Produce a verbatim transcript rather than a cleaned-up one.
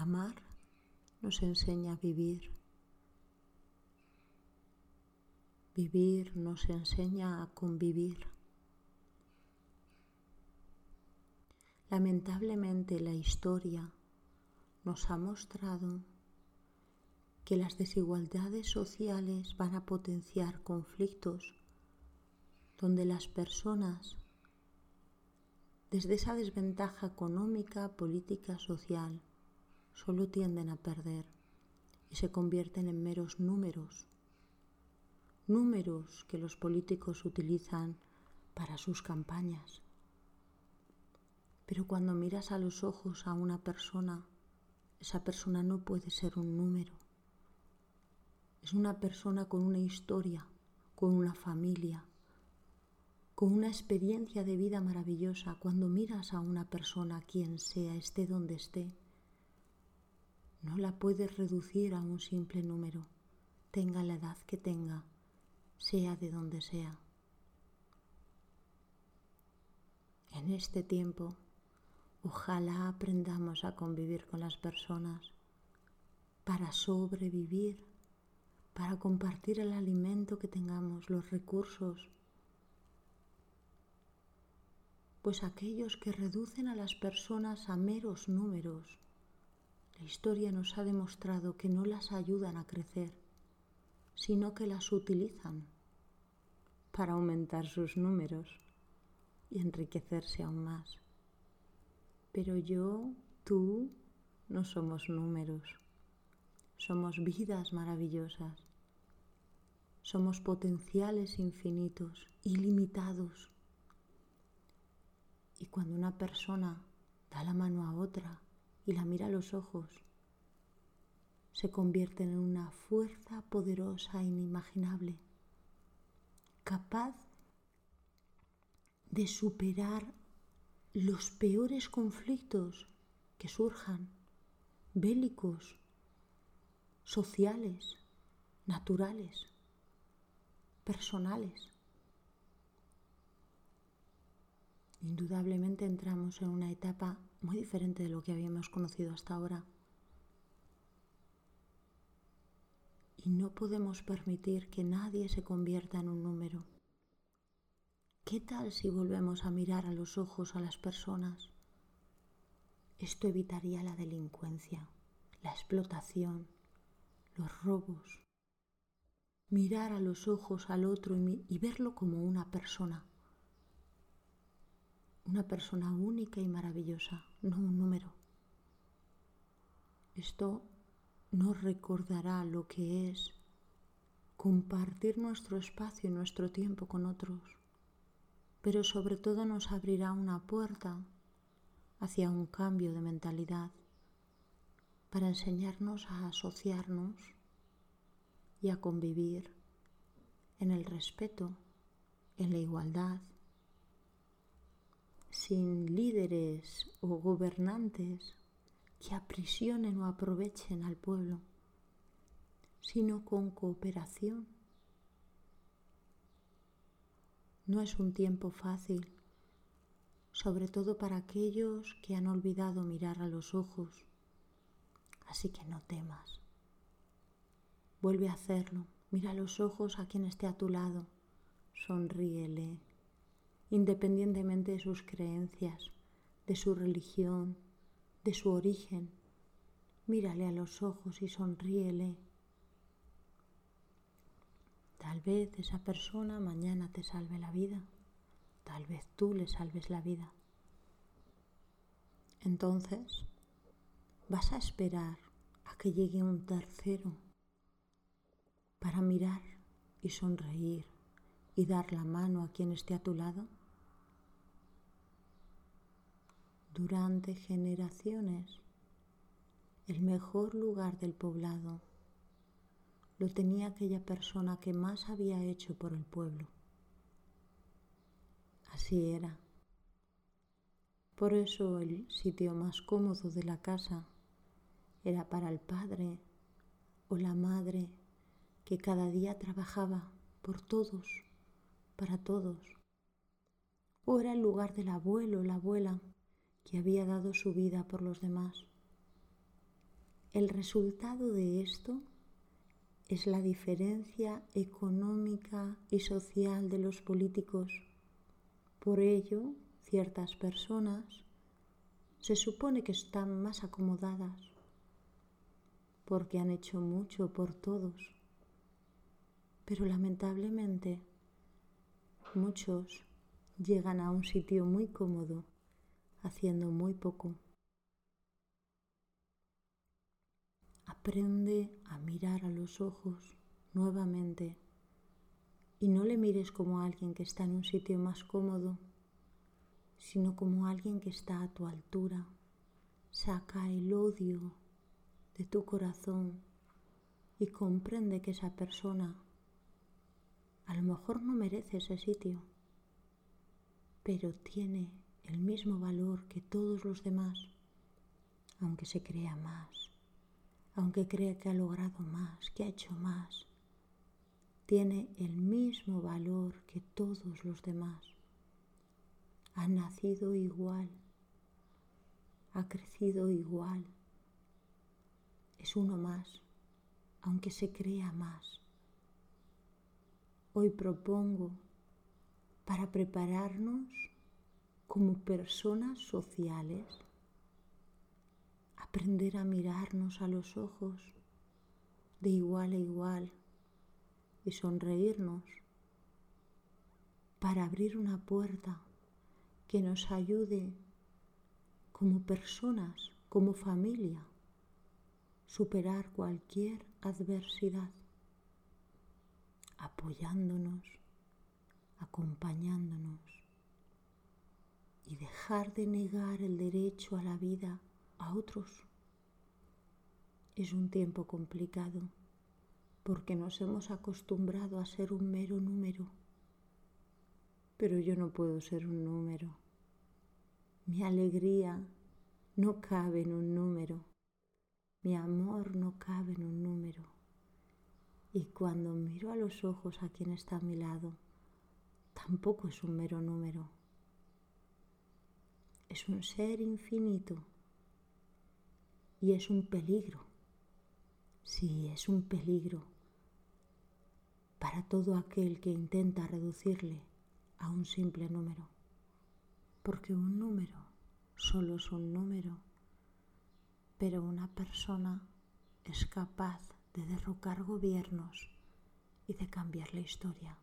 Amar nos enseña a vivir. Vivir nos enseña a convivir. Lamentablemente la historia nos ha mostrado que las desigualdades sociales van a potenciar conflictos donde las personas, desde esa desventaja económica, política, social, solo tienden a perder y se convierten en meros números. Números que los políticos utilizan para sus campañas. Pero cuando miras a los ojos a una persona, esa persona no puede ser un número. Es una persona con una historia, con una familia, con una experiencia de vida maravillosa. Cuando miras a una persona, quien sea, esté donde esté, no la puedes reducir a un simple número, tenga la edad que tenga, sea de donde sea. En este tiempo, ojalá aprendamos a convivir con las personas para sobrevivir, para compartir el alimento que tengamos, los recursos. Pues aquellos que reducen a las personas a meros números, la historia nos ha demostrado que no las ayudan a crecer, sino que las utilizan para aumentar sus números y enriquecerse aún más. Pero yo, tú, no somos números, somos vidas maravillosas, somos potenciales infinitos, ilimitados. Y cuando una persona da la mano a otra y la mira a los ojos, se convierten en una fuerza poderosa e inimaginable, capaz de superar los peores conflictos que surjan, bélicos, sociales, naturales, personales. Indudablemente entramos en una etapa muy diferente de lo que habíamos conocido hasta ahora. Y no podemos permitir que nadie se convierta en un número. ¿Qué tal si volvemos a mirar a los ojos a las personas? Esto evitaría la delincuencia, la explotación, los robos. Mirar a los ojos al otro y, y verlo como una persona. Una persona única y maravillosa, no un número. Esto nos recordará lo que es compartir nuestro espacio y nuestro tiempo con otros, pero sobre todo nos abrirá una puerta hacia un cambio de mentalidad para enseñarnos a asociarnos y a convivir en el respeto, en la igualdad, sin líderes o gobernantes que aprisionen o aprovechen al pueblo, sino con cooperación. No es un tiempo fácil, sobre todo para aquellos que han olvidado mirar a los ojos, así que no temas. Vuelve a hacerlo, mira a los ojos a quien esté a tu lado, sonríele, independientemente de sus creencias, de su religión, de su origen. Mírale a los ojos y sonríele. Tal vez esa persona mañana te salve la vida, tal vez tú le salves la vida. Entonces, ¿vas a esperar a que llegue un tercero para mirar y sonreír y dar la mano a quien esté a tu lado? Durante generaciones, el mejor lugar del poblado lo tenía aquella persona que más había hecho por el pueblo. Así era. Por eso el sitio más cómodo de la casa era para el padre o la madre que cada día trabajaba por todos, para todos. O era el lugar del abuelo o la abuela que había dado su vida por los demás. El resultado de esto es la diferencia económica y social de los políticos. Por ello, ciertas personas se supone que están más acomodadas porque han hecho mucho por todos, pero lamentablemente muchos llegan a un sitio muy cómodo haciendo muy poco. Aprende a mirar a los ojos nuevamente y no le mires como a alguien que está en un sitio más cómodo, sino como a alguien que está a tu altura. Saca el odio de tu corazón y comprende que esa persona a lo mejor no merece ese sitio, pero tiene el mismo valor que todos los demás, aunque se crea más, aunque crea que ha logrado más, que ha hecho más. Tiene el mismo valor que todos los demás. Ha nacido igual, ha crecido igual. Es uno más, aunque se crea más. Hoy propongo, para prepararnos como personas sociales, aprender a mirarnos a los ojos de igual a igual y sonreírnos para abrir una puerta que nos ayude como personas, como familia, superar cualquier adversidad, apoyándonos, acompañándonos y dejar de negar el derecho a la vida a otros. Es un tiempo complicado porque nos hemos acostumbrado a ser un mero número, pero yo no puedo ser un número. Mi alegría no cabe en un número, mi amor no cabe en un número. Y cuando miro a los ojos a quien está a mi lado, tampoco es un mero número. Es un ser infinito y es un peligro. Sí, es un peligro para todo aquel que intenta reducirle a un simple número. Porque un número solo es un número, pero una persona es capaz de derrocar gobiernos y de cambiar la historia.